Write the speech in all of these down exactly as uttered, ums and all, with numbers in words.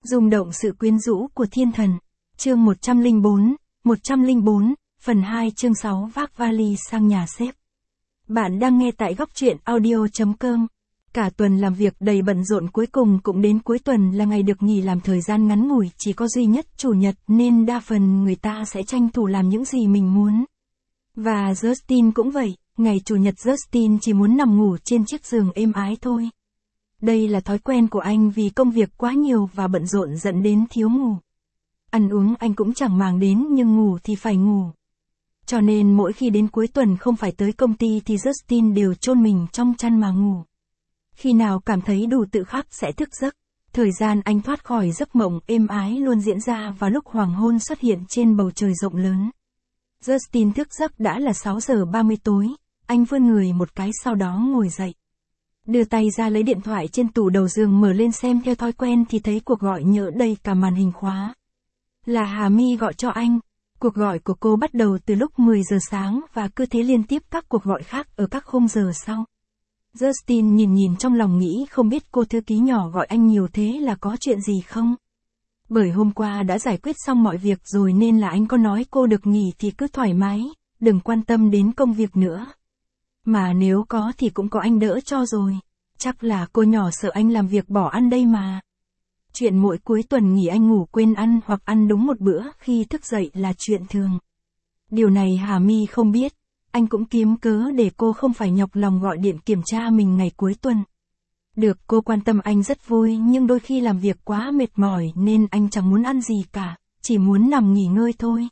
Rung động sự quyến rũ của thiên thần. Chương một trăm lẻ bốn, một trăm lẻ bốn, phần hai chương sáu vác vali sang nhà sếp. Bạn đang nghe tại góc truyện audio chấm com. Cả tuần làm việc đầy bận rộn cuối cùng cũng đến cuối tuần là ngày được nghỉ làm thời gian ngắn ngủi chỉ có duy nhất chủ nhật nên đa phần người ta sẽ tranh thủ làm những gì mình muốn. Và Justin cũng vậy, ngày chủ nhật Justin chỉ muốn nằm ngủ trên chiếc giường êm ái thôi. Đây là thói quen của anh vì công việc quá nhiều và bận rộn dẫn đến thiếu ngủ. Ăn uống anh cũng chẳng màng đến nhưng ngủ thì phải ngủ. Cho nên mỗi khi đến cuối tuần không phải tới công ty thì Justin đều chôn mình trong chăn mà ngủ. Khi nào cảm thấy đủ tự khắc sẽ thức giấc. Thời gian anh thoát khỏi giấc mộng êm ái luôn diễn ra vào lúc hoàng hôn xuất hiện trên bầu trời rộng lớn. Justin thức giấc đã là sáu giờ ba mươi tối, anh vươn người một cái sau đó ngồi dậy. Đưa tay ra lấy điện thoại trên tủ đầu giường mở lên xem theo thói quen thì thấy cuộc gọi nhỡ đây cả màn hình khóa. Là Hà My gọi cho anh. Cuộc gọi của cô bắt đầu từ lúc mười giờ sáng và cứ thế liên tiếp các cuộc gọi khác ở các khung giờ sau. Justin nhìn nhìn trong lòng nghĩ không biết cô thư ký nhỏ gọi anh nhiều thế là có chuyện gì không? Bởi hôm qua đã giải quyết xong mọi việc rồi nên là anh có nói cô được nghỉ thì cứ thoải mái, đừng quan tâm đến công việc nữa. Mà nếu có thì cũng có anh đỡ cho rồi. Chắc là cô nhỏ sợ anh làm việc bỏ ăn đây mà. Chuyện mỗi cuối tuần nghỉ anh ngủ quên ăn hoặc ăn đúng một bữa khi thức dậy là chuyện thường. Điều này Hà My không biết. Anh cũng kiếm cớ để cô không phải nhọc lòng gọi điện kiểm tra mình ngày cuối tuần. Được cô quan tâm anh rất vui nhưng đôi khi làm việc quá mệt mỏi nên anh chẳng muốn ăn gì cả, chỉ muốn nằm nghỉ ngơi thôi.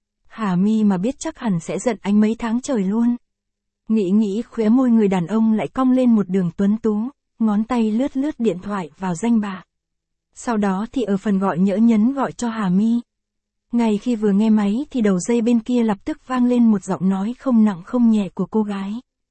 Hà My mà biết chắc hẳn sẽ giận anh mấy tháng trời luôn. Nghĩ nghĩ khóe môi người đàn ông lại cong lên một đường tuấn tú, ngón tay lướt lướt điện thoại vào danh bạ. Sau đó thì ở phần gọi nhỡ nhấn gọi cho Hà My. Ngay khi vừa nghe máy thì đầu dây bên kia lập tức vang lên một giọng nói không nặng không nhẹ của cô gái.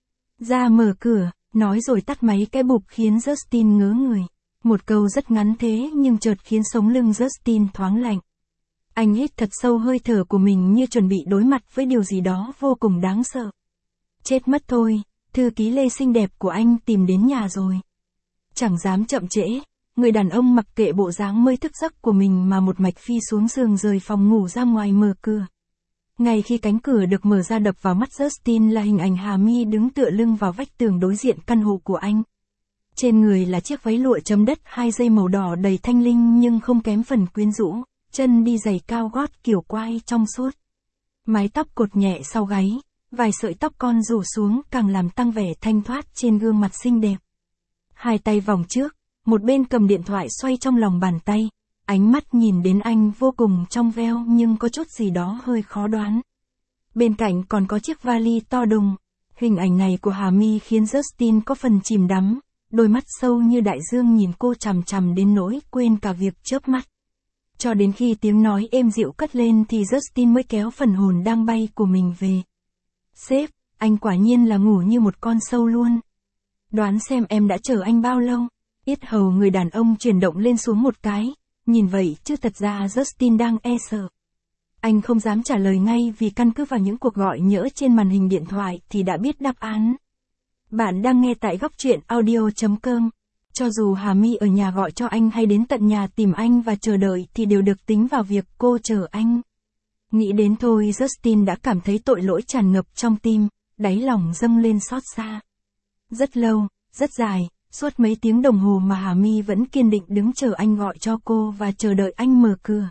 Ra mở cửa, nói rồi tắt máy cái bụp khiến Justin ngớ người. Một câu rất ngắn thế nhưng chợt khiến sống lưng Justin thoáng lạnh. Anh hít thật sâu hơi thở của mình như chuẩn bị đối mặt với điều gì đó vô cùng đáng sợ. Chết mất thôi, thư ký Lê xinh đẹp của anh tìm đến nhà rồi. Chẳng dám chậm trễ, người đàn ông mặc kệ bộ dáng mới thức giấc của mình mà một mạch phi xuống giường rời phòng ngủ ra ngoài mở cửa. Ngay khi cánh cửa được mở ra đập vào mắt Justin là hình ảnh Hà My đứng tựa lưng vào vách tường đối diện căn hộ của anh. Trên người là chiếc váy lụa chấm đất hai dây màu đỏ đầy thanh linh nhưng không kém phần quyến rũ, chân đi giày cao gót kiểu quai trong suốt. Mái tóc cột nhẹ sau gáy. Vài sợi tóc con rủ xuống càng làm tăng vẻ thanh thoát trên gương mặt xinh đẹp. Hai tay vòng trước, một bên cầm điện thoại xoay trong lòng bàn tay, ánh mắt nhìn đến anh vô cùng trong veo nhưng có chút gì đó hơi khó đoán. Bên cạnh còn có chiếc vali to đùng. Hình ảnh này của Hà My khiến Justin có phần chìm đắm, đôi mắt sâu như đại dương nhìn cô chằm chằm đến nỗi quên cả việc chớp mắt. Cho đến khi tiếng nói êm dịu cất lên thì Justin mới kéo phần hồn đang bay của mình về. Sếp, anh quả nhiên là ngủ như một con sâu luôn. Đoán xem em đã chờ anh bao lâu? Yết hầu người đàn ông chuyển động lên xuống một cái, nhìn vậy chứ thật ra Justin đang e sợ. Anh không dám trả lời ngay vì căn cứ vào những cuộc gọi nhỡ trên màn hình điện thoại thì đã biết đáp án. Bạn đang nghe tại góc truyện audio chấm com. Cho dù Hà My ở nhà gọi cho anh hay đến tận nhà tìm anh và chờ đợi thì đều được tính vào việc cô chờ anh. Nghĩ đến thôi Justin đã cảm thấy tội lỗi tràn ngập trong tim, đáy lòng dâng lên xót xa. Rất lâu, rất dài, suốt mấy tiếng đồng hồ mà Hà My vẫn kiên định đứng chờ anh gọi cho cô và chờ đợi anh mở cửa.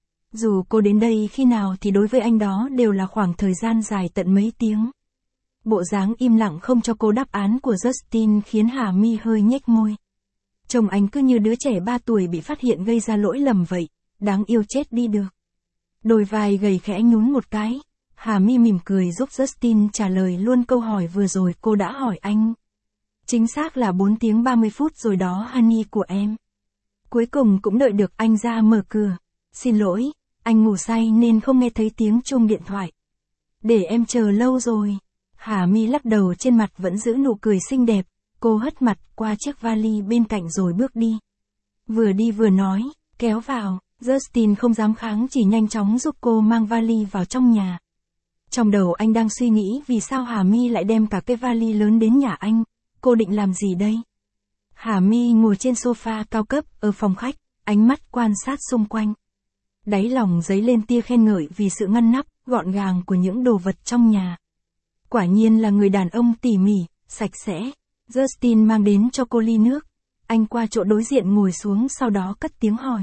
Dù cô đến đây khi nào thì đối với anh đó đều là khoảng thời gian dài tận mấy tiếng. Bộ dáng im lặng không cho cô đáp án của Justin khiến Hà My hơi nhếch môi. Trông anh cứ như đứa trẻ ba tuổi bị phát hiện gây ra lỗi lầm vậy, đáng yêu chết đi được. Đôi vai gầy khẽ nhún một cái, Hà My mỉm cười giúp Justin trả lời luôn câu hỏi vừa rồi cô đã hỏi anh. Chính xác là bốn tiếng ba mươi phút rồi đó honey của em. Cuối cùng cũng đợi được anh ra mở cửa. Xin lỗi, anh ngủ say nên không nghe thấy tiếng chuông điện thoại. Để em chờ lâu rồi. Hà My lắc đầu trên mặt vẫn giữ nụ cười xinh đẹp, cô hất mặt qua chiếc vali bên cạnh rồi bước đi. Vừa đi vừa nói, kéo vào. Justin không dám kháng chỉ nhanh chóng giúp cô mang vali vào trong nhà. Trong đầu anh đang suy nghĩ vì sao Hà My lại đem cả cái vali lớn đến nhà anh, cô định làm gì đây? Hà My ngồi trên sofa cao cấp ở phòng khách, ánh mắt quan sát xung quanh. Đáy lòng dấy lên tia khen ngợi vì sự ngăn nắp, gọn gàng của những đồ vật trong nhà. Quả nhiên là người đàn ông tỉ mỉ, sạch sẽ. Justin mang đến cho cô ly nước. Anh qua chỗ đối diện ngồi xuống sau đó cất tiếng hỏi.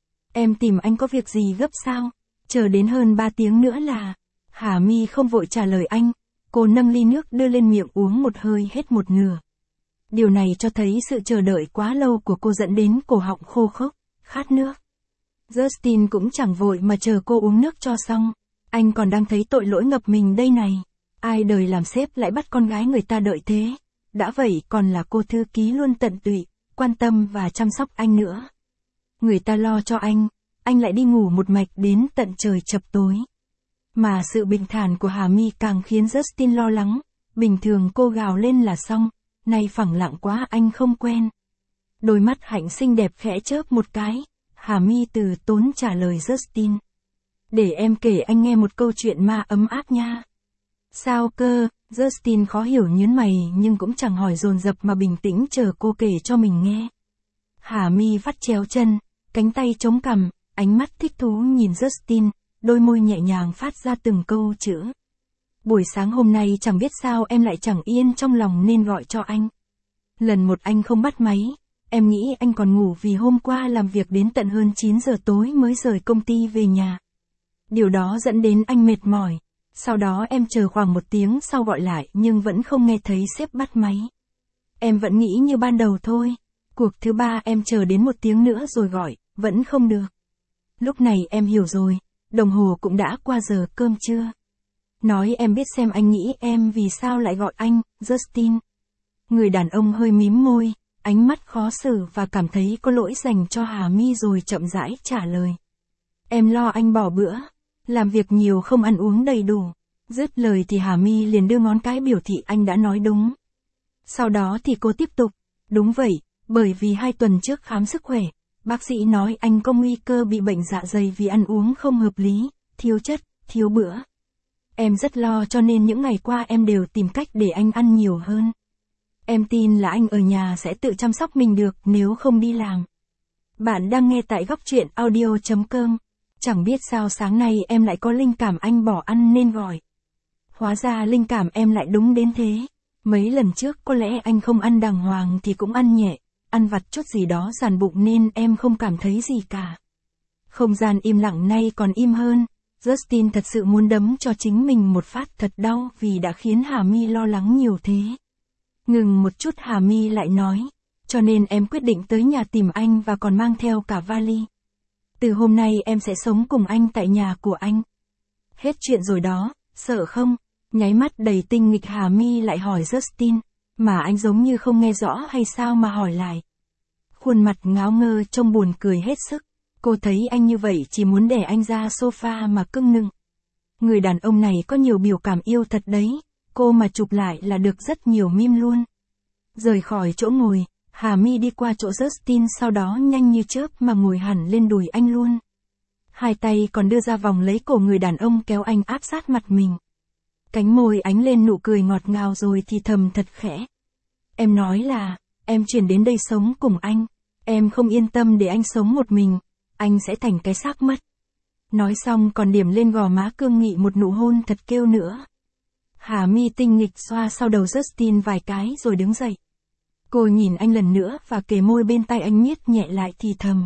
Em tìm anh có việc gì gấp sao? Chờ đến hơn ba tiếng nữa là... Hà My không vội trả lời anh. Cô nâng ly nước đưa lên miệng uống một hơi hết một nửa. Điều này cho thấy sự chờ đợi quá lâu của cô dẫn đến cổ họng khô khốc, khát nước. Justin cũng chẳng vội mà chờ cô uống nước cho xong. Anh còn đang thấy tội lỗi ngập mình đây này. Ai đời làm sếp lại bắt con gái người ta đợi thế. Đã vậy còn là cô thư ký luôn tận tụy, quan tâm và chăm sóc anh nữa. Người ta lo cho anh, anh lại đi ngủ một mạch đến tận trời chập tối. Mà sự bình thản của Hà My càng khiến Justin lo lắng. Bình thường cô gào lên là xong, nay phẳng lặng quá anh không quen. Đôi mắt hạnh xinh đẹp khẽ chớp một cái. Hà My từ tốn trả lời Justin. Để em kể anh nghe một câu chuyện ma ấm áp nha. Sao cơ? Justin khó hiểu nhớn mày nhưng cũng chẳng hỏi dồn dập mà bình tĩnh chờ cô kể cho mình nghe. Hà My vắt chéo chân, cánh tay chống cằm, ánh mắt thích thú nhìn Justin, đôi môi nhẹ nhàng phát ra từng câu chữ. Buổi sáng hôm nay chẳng biết sao em lại chẳng yên trong lòng nên gọi cho anh. Lần một anh không bắt máy, em nghĩ anh còn ngủ vì hôm qua làm việc đến tận hơn chín giờ tối mới rời công ty về nhà. Điều đó dẫn đến anh mệt mỏi. Sau đó em chờ khoảng một tiếng sau gọi lại nhưng vẫn không nghe thấy sếp bắt máy. Em vẫn nghĩ như ban đầu thôi. Cuộc thứ ba em chờ đến một tiếng nữa rồi gọi, vẫn không được. Lúc này em hiểu rồi, đồng hồ cũng đã qua giờ cơm trưa. Nói em biết xem anh nghĩ em vì sao lại gọi anh, Justin. Người đàn ông hơi mím môi, ánh mắt khó xử và cảm thấy có lỗi dành cho Hà My rồi chậm rãi trả lời. Em lo anh bỏ bữa, làm việc nhiều không ăn uống đầy đủ. Dứt lời thì Hà My liền đưa ngón cái biểu thị anh đã nói đúng. Sau đó thì cô tiếp tục, đúng vậy, bởi vì hai tuần trước khám sức khỏe, bác sĩ nói anh có nguy cơ bị bệnh dạ dày vì ăn uống không hợp lý, thiếu chất, thiếu bữa. Em rất lo cho nên những ngày qua em đều tìm cách để anh ăn nhiều hơn. Em tin là anh ở nhà sẽ tự chăm sóc mình được nếu không đi làm. Bạn đang nghe tại góc truyện audio chấm com. Chẳng biết sao sáng nay em lại có linh cảm anh bỏ ăn nên gọi. Hóa ra linh cảm em lại đúng đến thế. Mấy lần trước có lẽ anh không ăn đàng hoàng thì cũng ăn nhẹ, ăn vặt chút gì đó dàn bụng nên em không cảm thấy gì cả. Không gian im lặng nay còn im hơn. Justin thật sự muốn đấm cho chính mình một phát thật đau vì đã khiến Hà My lo lắng nhiều thế. Ngừng một chút Hà My lại nói, cho nên em quyết định tới nhà tìm anh và còn mang theo cả vali. Từ hôm nay em sẽ sống cùng anh tại nhà của anh. Hết chuyện rồi đó, sợ không? Nháy mắt đầy tinh nghịch Hà My lại hỏi Justin, mà anh giống như không nghe rõ hay sao mà hỏi lại. Khuôn mặt ngáo ngơ trông buồn cười hết sức, cô thấy anh như vậy chỉ muốn đè anh ra sofa mà cưng nựng. Người đàn ông này có nhiều biểu cảm yêu thật đấy, cô mà chụp lại là được rất nhiều meme luôn. Rời khỏi chỗ ngồi, Hà My đi qua chỗ Justin sau đó nhanh như chớp mà ngồi hẳn lên đùi anh luôn. Hai tay còn đưa ra vòng lấy cổ người đàn ông kéo anh áp sát mặt mình. Cánh môi ánh lên nụ cười ngọt ngào rồi thì thầm thật khẽ. Em nói là, em chuyển đến đây sống cùng anh. Em không yên tâm để anh sống một mình, anh sẽ thành cái xác mất. Nói xong còn điểm lên gò má cương nghị một nụ hôn thật kêu nữa. Hà My tinh nghịch xoa sau đầu Justin vài cái rồi đứng dậy. Cô nhìn anh lần nữa và kề môi bên tai anh miết nhẹ lại thì thầm.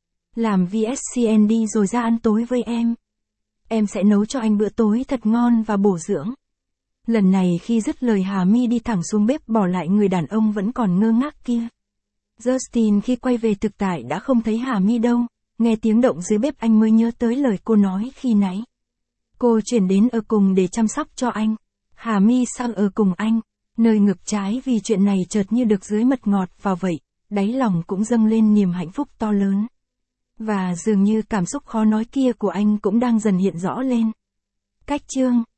Làm vê ét xê en đi rồi ra ăn tối với em. Em sẽ nấu cho anh bữa tối thật ngon và bổ dưỡng. Lần này khi dứt lời Hà My đi thẳng xuống bếp bỏ lại người đàn ông vẫn còn ngơ ngác kia. Justin khi quay về thực tại đã không thấy Hà My đâu, nghe tiếng động dưới bếp anh mới nhớ tới lời cô nói khi nãy. Cô chuyển đến ở cùng để chăm sóc cho anh. Hà My sang ở cùng anh, nơi ngực trái vì chuyện này chợt như được dưới mật ngọt vào vậy, đáy lòng cũng dâng lên niềm hạnh phúc to lớn. Và dường như cảm xúc khó nói kia của anh cũng đang dần hiện rõ lên. Cách chương